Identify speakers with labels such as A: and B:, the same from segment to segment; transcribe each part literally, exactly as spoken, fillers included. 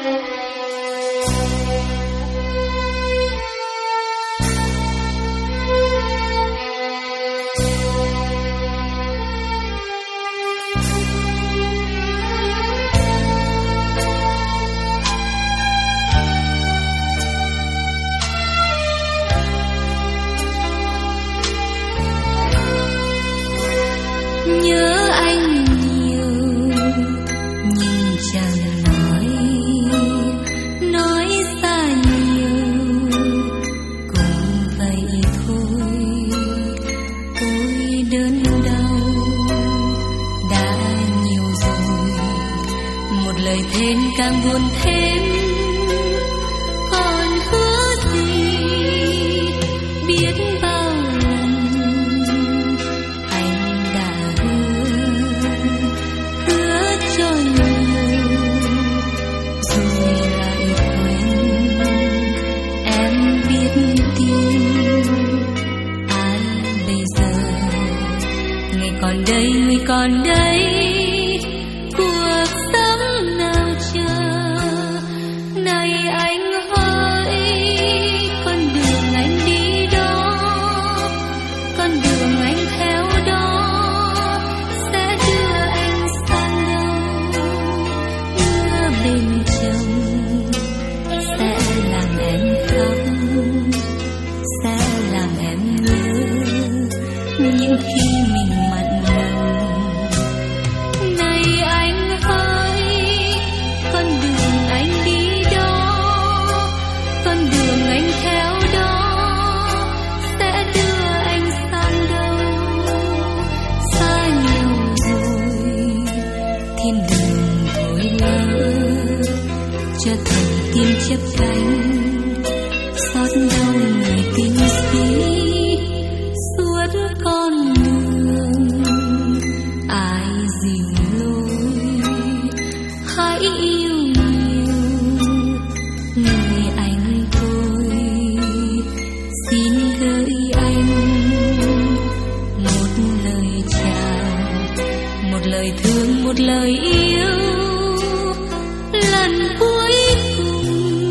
A: Nhớ anh nhiều nhưng chẳng nói, nói xa nhiều cũng vậy thôi. Tôi đớn đau đã nhiều rồi, một lời thêm càng buồn thêm. Còn hứa gì biết bao lần anh đã hứa, hứa cho nhiều rồi lại quên. Em biết tin ai bây giờ, ngày còn đây người còn đây, cuộc sống nào chờ. Này anh hỡi, con đường anh đi đó, con đường anh theo đó sẽ đưa anh sang đâu. Mưa bên chồng sẽ làm em khóc, sẽ làm em nhớ những khi mình mặn nồng. Này anh hỡi, con đường anh đi đó, con đường anh theo đó sẽ đưa anh sang đâu. Xa nhau rồi thiên đường thôi lỡ, cho thành tim chấp cánh. Xót đau người tình sĩ suốt con đường, ai dìu lối hãy yêu nhiều người anh tôi. Xin gửi anh một lời chào, một lời thương, một lời yêu lần cuối cùng.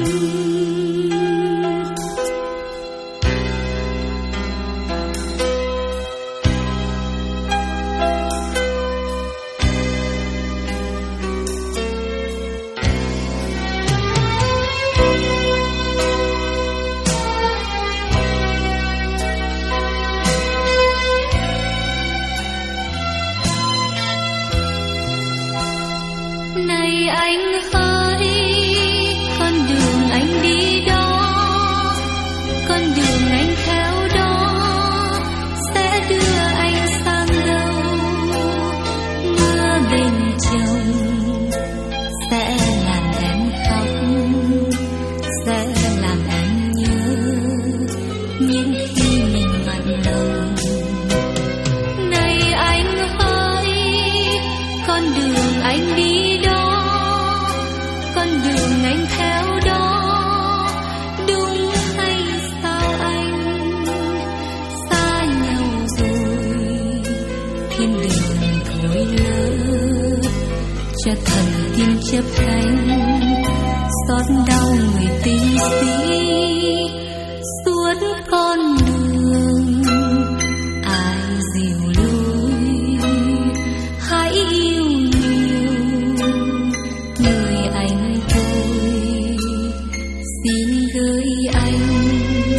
A: Này anh hỡi, con đường anh đi đó, con đường anh theo đó sẽ đưa anh sang đâu. Mưa bên chồng sẽ làm em khóc, sẽ làm em nhớ những khi mình mặn nồng. Này anh hỡi, con đường anh đi đó, con đường anh theo đó đúng hay sao anh? Xa nhau rồi thiên đường thôi lỡ, cho thần tim chấp cánh. Xót đau người tình sĩ suốt con đường, ai dìu lối hãy yêu nhiều người anh tôi. Xin gửi anh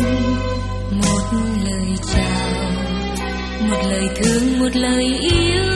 A: một lời chào, một lời thương, một lời yêu